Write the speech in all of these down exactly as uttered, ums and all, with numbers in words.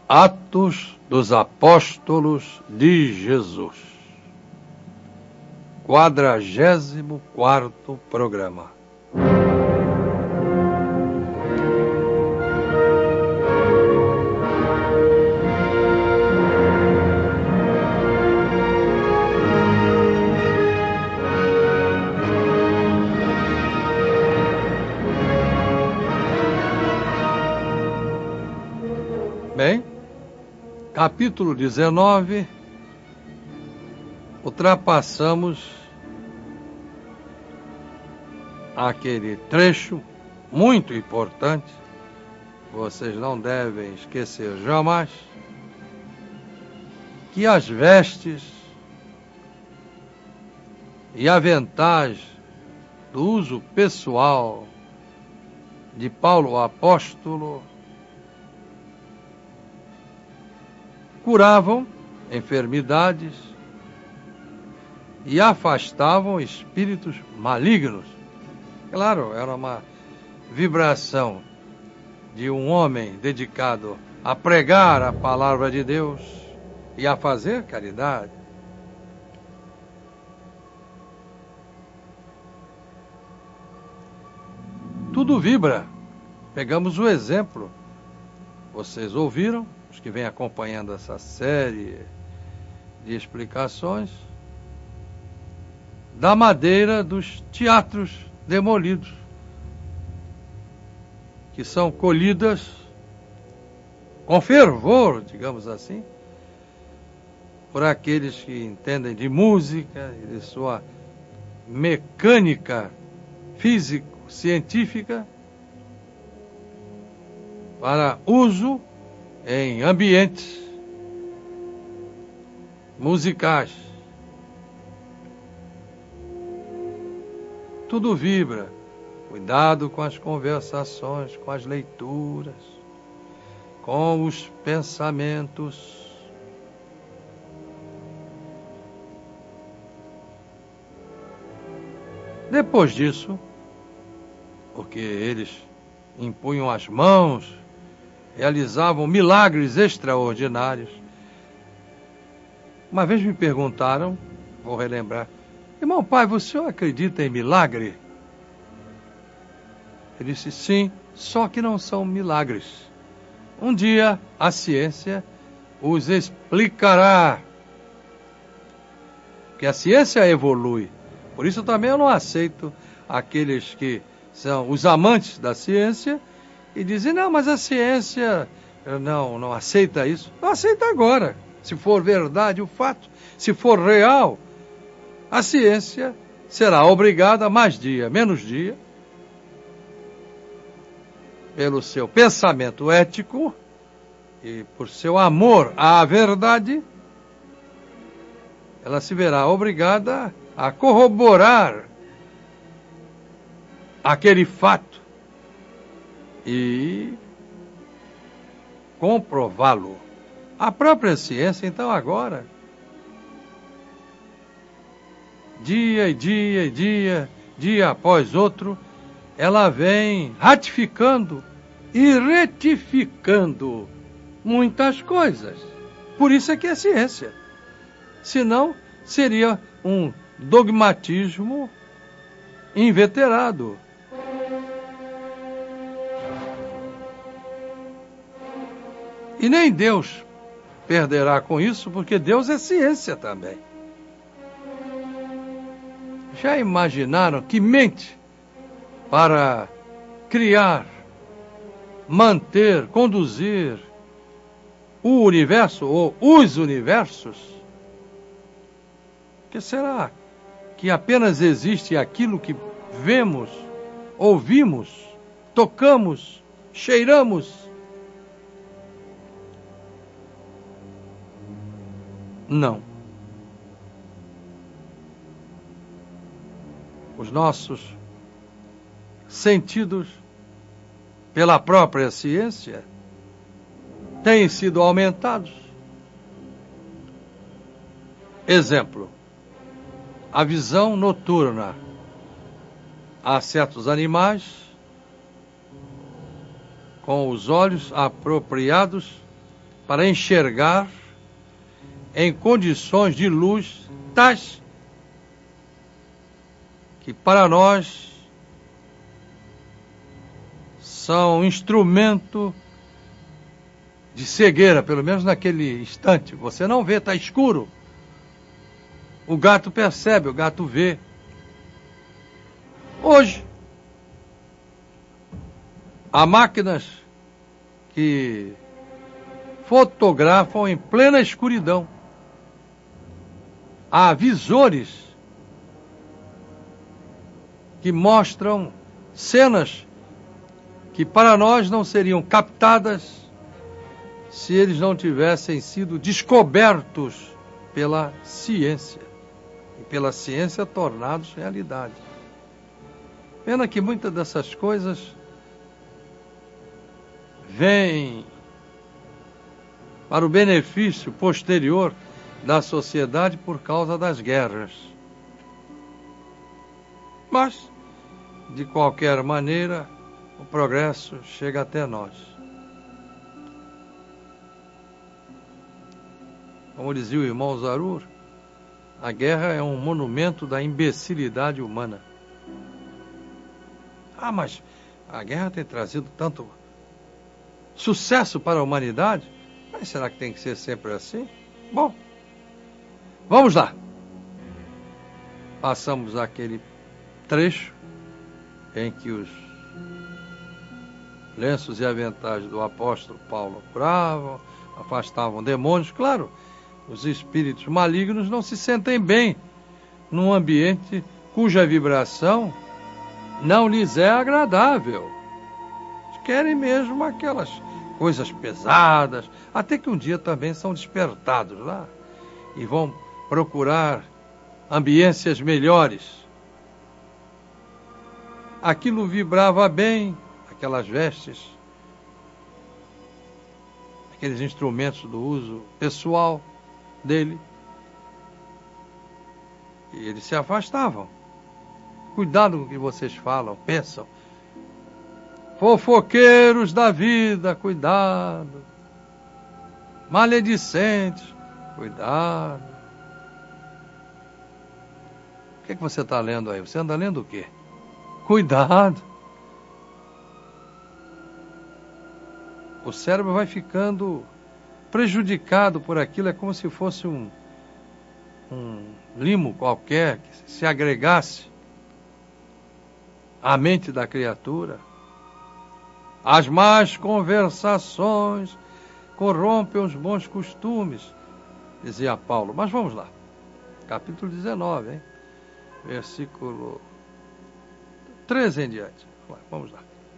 Atos dos Apóstolos de Jesus, quadragésimo quarto programa. Bem, capítulo dezenove, ultrapassamos aquele trecho muito importante, vocês não devem esquecer jamais, que as vestes e aventais do uso pessoal de Paulo o apóstolo curavam enfermidades e afastavam espíritos malignos. Claro, era uma vibração de um homem dedicado a pregar a palavra de Deus e a fazer caridade. Tudo vibra. Pegamos o exemplo. Vocês ouviram, os que vêm acompanhando essa série de explicações, da madeira dos teatros demolidos, que são colhidas com fervor, digamos assim, por aqueles que entendem de música e de sua mecânica físico-científica para uso em ambientes musicais. Tudo vibra. Cuidado com as conversações, com as leituras, com os pensamentos. Depois disso, porque eles impunham as mãos, realizavam milagres extraordinários. Uma vez me perguntaram, vou relembrar, irmão pai, você acredita em milagre? Eu disse, sim, só que não são milagres. Um dia a ciência os explicará. Porque a ciência evolui. Por isso também eu não aceito aqueles que são os amantes da ciência e dizem, não, mas a ciência não, não aceita isso. Não aceita agora. Se for verdade o fato, se for real, a ciência será obrigada, mais dia, menos dia, pelo seu pensamento ético e por seu amor à verdade, ela se verá obrigada a corroborar aquele fato e comprová-lo. A própria ciência, então, agora, dia e dia e dia, dia após outro, ela vem ratificando e retificando muitas coisas. Por isso é que é ciência. Senão, seria um dogmatismo inveterado. E nem Deus perderá com isso, porque Deus é ciência também. Já imaginaram que mente para criar, manter, conduzir o universo ou os universos? Que será que apenas existe aquilo que vemos, ouvimos, tocamos, cheiramos? Não. Os nossos sentidos, pela própria ciência, têm sido aumentados. Exemplo, a visão noturna. Há certos animais com os olhos apropriados para enxergar em condições de luz tais que para nós são instrumento de cegueira, pelo menos naquele instante. Você não vê, está escuro. O gato percebe, o gato vê. Hoje, há máquinas que fotografam em plena escuridão. Há visores que mostram cenas que para nós não seriam captadas se eles não tivessem sido descobertos pela ciência. E pela ciência tornados realidade. Pena que muitas dessas coisas vêm para o benefício posterior da sociedade por causa das guerras. Mas, de qualquer maneira, o progresso chega até nós. Como dizia o irmão Zarur, a guerra é um monumento da imbecilidade humana. Ah, mas a guerra tem trazido tanto sucesso para a humanidade? Mas será que tem que ser sempre assim? Bom, vamos lá. Passamos aquele trecho em que os lenços e aventais do apóstolo Paulo curavam, afastavam demônios. Claro, os espíritos malignos não se sentem bem num ambiente cuja vibração não lhes é agradável. Eles querem mesmo aquelas coisas pesadas, até que um dia também são despertados lá e vão procurar ambiências melhores. Aquilo vibrava bem, aquelas vestes, aqueles instrumentos do uso pessoal dele, e eles se afastavam. Cuidado com o que vocês falam, pensam. Fofoqueiros da vida, cuidado. Maledicentes, cuidado. O que é que você está lendo aí? Você anda lendo o quê? Cuidado. O cérebro vai ficando prejudicado por aquilo, é como se fosse um, um limo qualquer que se agregasse à mente da criatura. As más conversações corrompem os bons costumes, dizia Paulo. Mas vamos lá. Capítulo dezenove, hein? Versículo treze em diante. Vamos lá.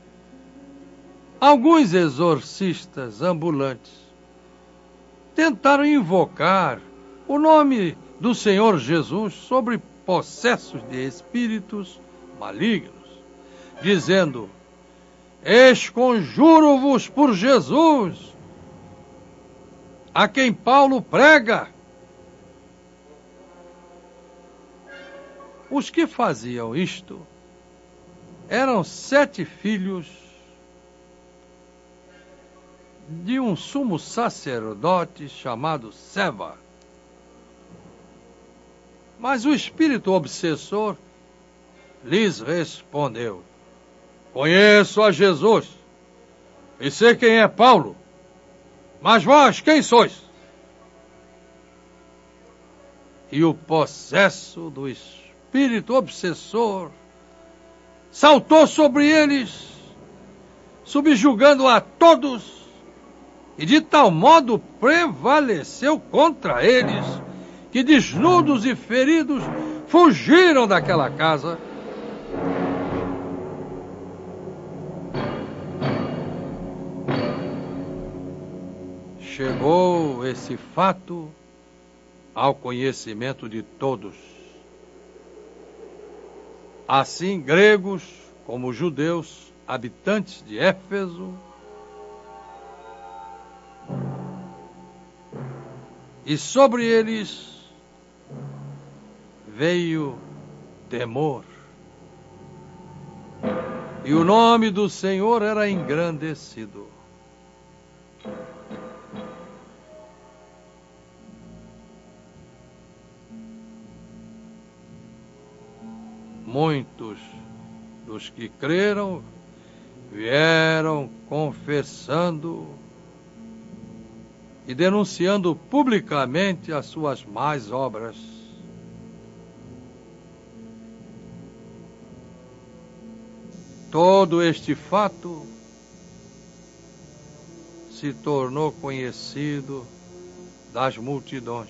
Alguns exorcistas ambulantes tentaram invocar o nome do Senhor Jesus sobre possessos de espíritos malignos, dizendo: esconjuro-vos por Jesus, a quem Paulo prega. Os que faziam isto eram sete filhos de um sumo sacerdote chamado Seva. Mas o espírito obsessor lhes respondeu: conheço a Jesus e sei quem é Paulo, mas vós quem sois? E o possesso do espírito obsessor saltou sobre eles, subjugando a todos, e de tal modo prevaleceu contra eles, que desnudos e feridos fugiram daquela casa. Chegou esse fato ao conhecimento de todos. Assim, gregos como judeus, habitantes de Éfeso, e sobre eles veio temor. E o nome do Senhor era engrandecido. muitos dos que creram vieram confessando e denunciando publicamente as suas más obras. Todo este fato se tornou conhecido das multidões.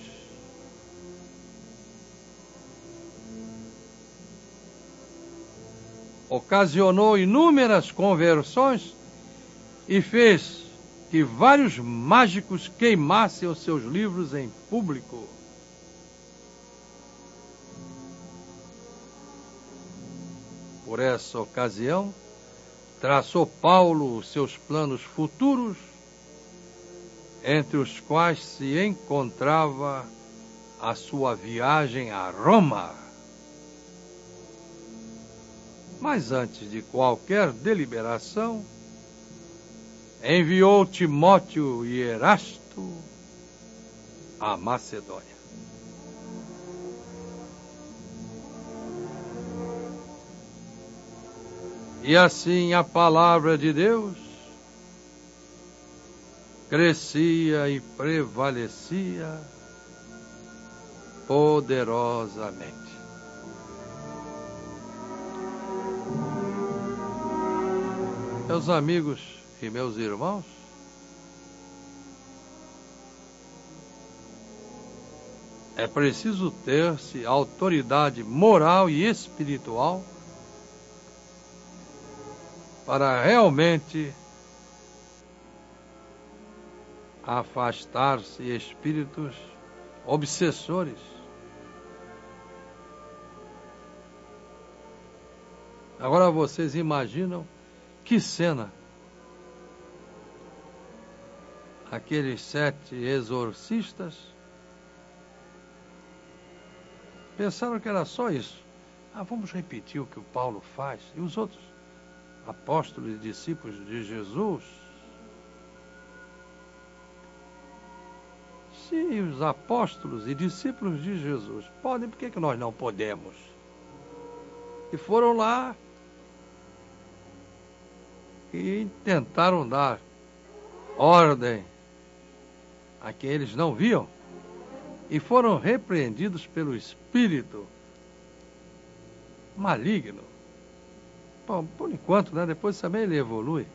Ocasionou inúmeras conversões e fez que vários mágicos queimassem os seus livros em público. Por essa ocasião, traçou Paulo os seus planos futuros, entre os quais se encontrava a sua viagem a Roma. Mas antes de qualquer deliberação, enviou Timóteo e Erasto à Macedônia. E assim a palavra de Deus crescia e prevalecia poderosamente. Meus amigos e meus irmãos, é preciso ter-se autoridade moral e espiritual para realmente afastar-se espíritos obsessores. Agora vocês imaginam que cena aqueles sete exorcistas pensaram que era só isso. Ah, vamos repetir o que o Paulo faz. E os outros apóstolos e discípulos de Jesus? Se os apóstolos e discípulos de Jesus podem, por que que nós não podemos? E foram lá e tentaram dar ordem a quem eles não viam e foram repreendidos pelo espírito maligno. Bom, por enquanto, né? Depois também ele evolui.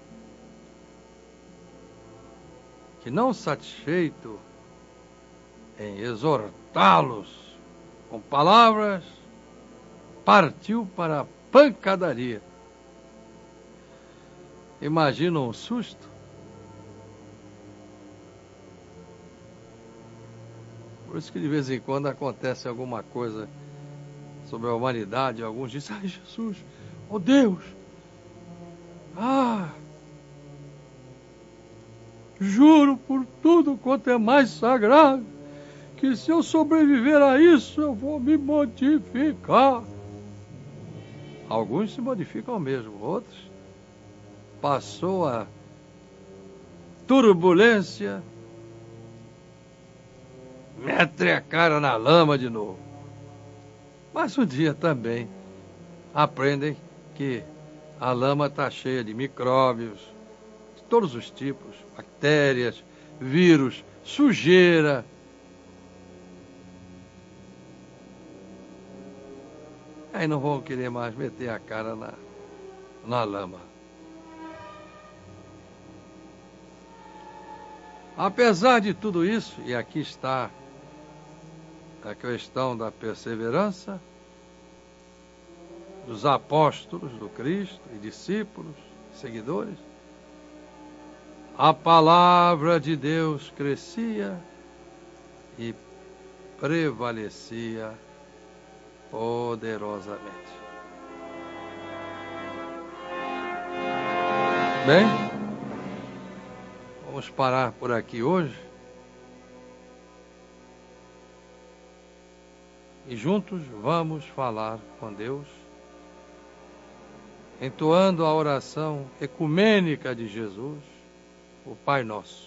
Que não satisfeito em exortá-los com palavras, partiu para a pancadaria. Imagina um susto. Por isso que de vez em quando acontece alguma coisa sobre a humanidade, alguns dizem, ai Jesus, oh Deus, ah, juro por tudo quanto é mais sagrado, que se eu sobreviver a isso, eu vou me modificar. Alguns se modificam mesmo, outros passou a turbulência, mete a cara na lama de novo. Mas um dia também aprendem que a lama está cheia de micróbios, de todos os tipos, bactérias, vírus, sujeira. Aí não vão querer mais meter a cara na, na lama. Apesar de tudo isso, e aqui está a questão da perseverança dos apóstolos do Cristo e discípulos, seguidores, a palavra de Deus crescia e prevalecia poderosamente. Bem, vamos parar por aqui hoje e juntos vamos falar com Deus, entoando a oração ecumênica de Jesus, o Pai Nosso,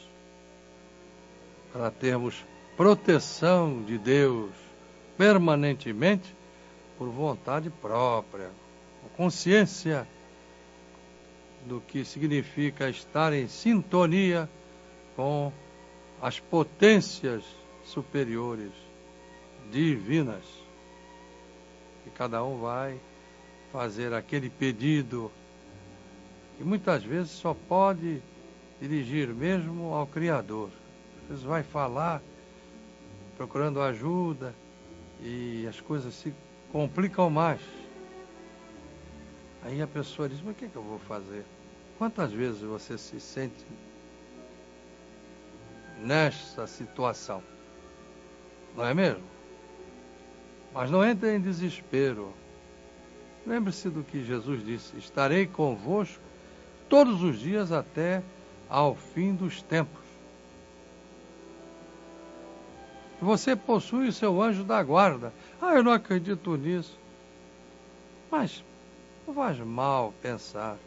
para termos proteção de Deus permanentemente por vontade própria, com consciência do que significa estar em sintonia com as potências superiores, divinas. E cada um vai fazer aquele pedido que muitas vezes só pode dirigir mesmo ao Criador. Às vezes vai falar procurando ajuda e as coisas se complicam mais. Aí a pessoa diz, mas o que, é que eu vou fazer? Quantas vezes você se sente nessa situação? Não é mesmo? Mas não entre em desespero. Lembre-se do que Jesus disse, estarei convosco todos os dias até ao fim dos tempos. Você possui o seu anjo da guarda. Ah, eu não acredito nisso. Mas não faz mal pensar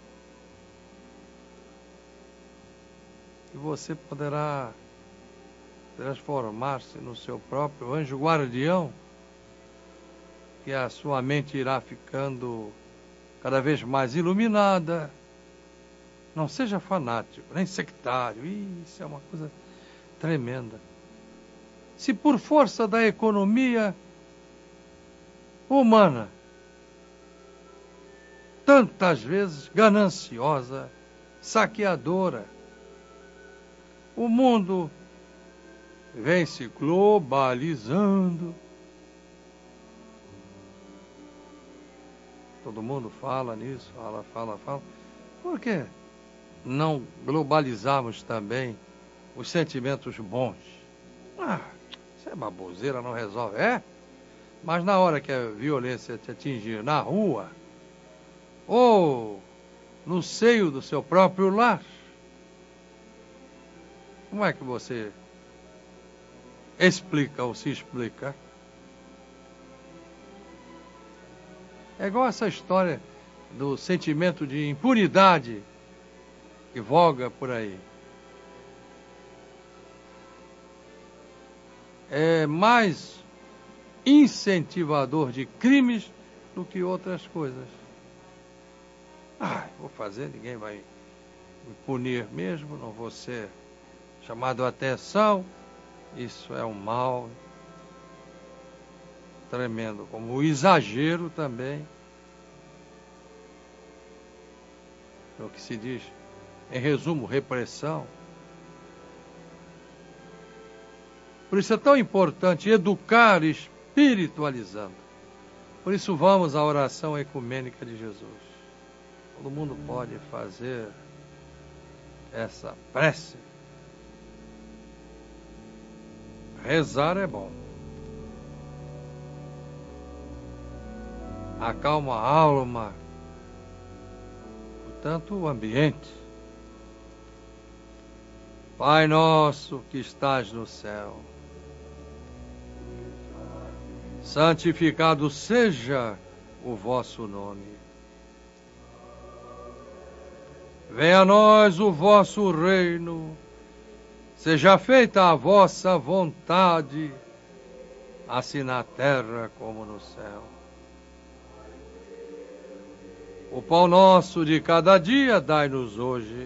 que você poderá transformar-se no seu próprio anjo guardião, que a sua mente irá ficando cada vez mais iluminada. Não seja fanático, nem sectário. Isso é uma coisa tremenda. Se por força da economia humana, tantas vezes gananciosa, saqueadora, o mundo vem se globalizando. Todo mundo fala nisso, fala, fala, fala. Por que não globalizarmos também os sentimentos bons? Ah, isso é baboseira, não resolve. É, mas na hora que a violência te atingir na rua, ou no seio do seu próprio lar, como é que você explica ou se explica? É igual essa história do sentimento de impunidade que voga por aí. É mais incentivador de crimes do que outras coisas. Ah, vou fazer, ninguém vai me punir mesmo, não vou ser chamado a atenção. Isso é um mal tremendo, como o exagero também. É o que se diz, em resumo, repressão. Por isso é tão importante educar espiritualizando. Por isso vamos à oração ecumênica de Jesus. Todo mundo pode fazer essa prece. Rezar é bom. Acalma a alma, portanto, o ambiente. Pai nosso que estás no céu, santificado seja o vosso nome. Venha a nós o vosso reino, seja feita a vossa vontade, assim na terra como no céu. O pão nosso de cada dia dai-nos hoje.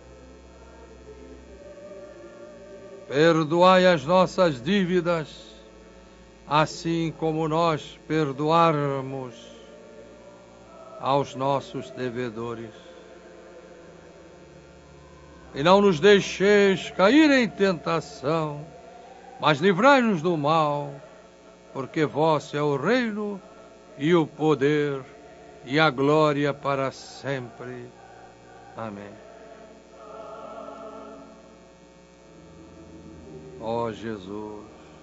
Perdoai as nossas dívidas, assim como nós perdoarmos aos nossos devedores. E não nos deixeis cair em tentação, mas livrai-nos do mal, porque vosso é o reino e o poder e a glória para sempre. Amém. Ó Jesus,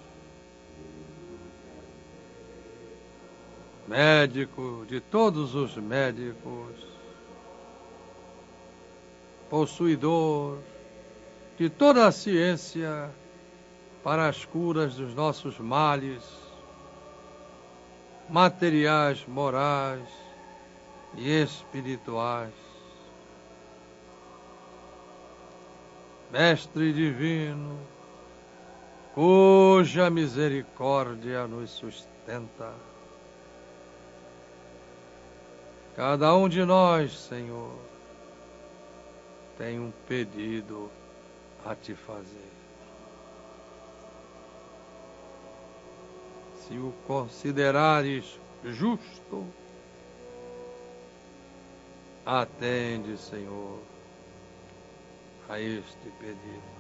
médico de todos os médicos, possuidor de toda a ciência para as curas dos nossos males, materiais, morais e espirituais. Mestre divino, cuja misericórdia nos sustenta, Cada um de nós, Senhor, tem um pedido a te fazer. Se o considerares justo, atende, Senhor, a este pedido.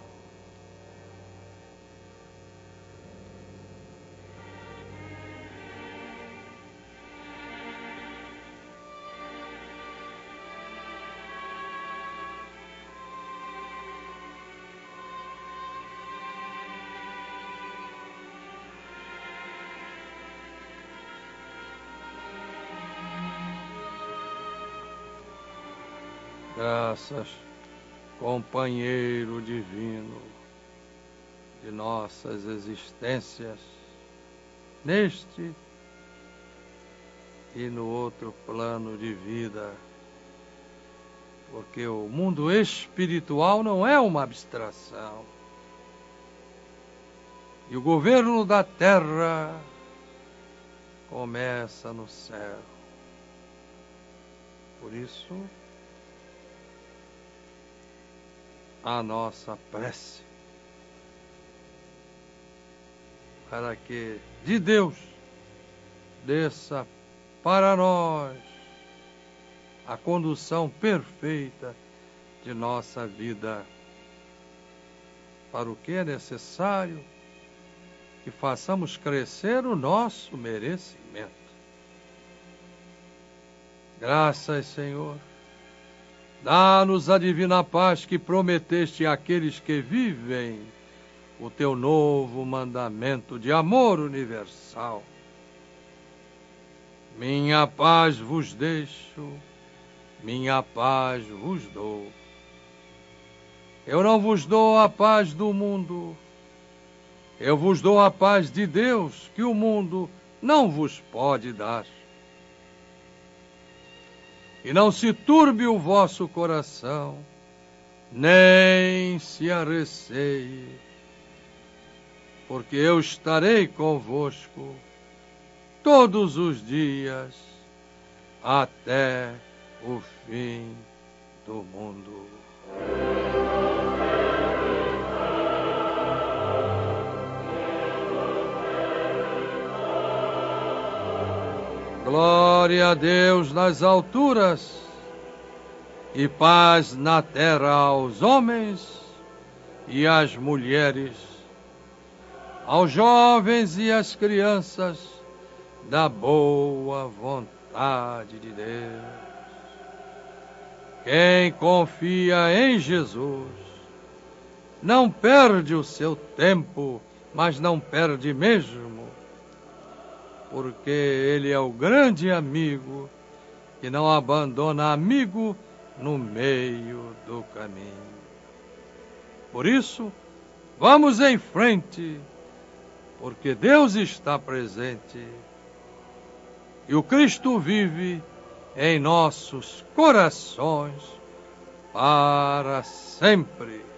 Graças, companheiro divino de nossas existências, neste e no outro plano de vida, porque o mundo espiritual não é uma abstração. E o governo da terra começa no céu. Por isso, a nossa prece, para que de Deus desça para nós a condução perfeita de nossa vida, para o que é necessário que façamos crescer o nosso merecimento. Graças, Senhor. Dá-nos a divina paz que prometeste àqueles que vivem o teu novo mandamento de amor universal. Minha paz vos deixo, minha paz vos dou. Eu não vos dou a paz do mundo, eu vos dou a paz de Deus que o mundo não vos pode dar. E não se turbe o vosso coração, nem se arreceie, porque eu estarei convosco todos os dias até o fim do mundo. Glória a Deus nas alturas e paz na terra aos homens e às mulheres, aos jovens e às crianças da boa vontade de Deus. Quem confia em Jesus não perde o seu tempo, mas não perde mesmo, porque ele é o grande amigo que não abandona amigo no meio do caminho. Por isso, vamos em frente, porque Deus está presente e o Cristo vive em nossos corações para sempre.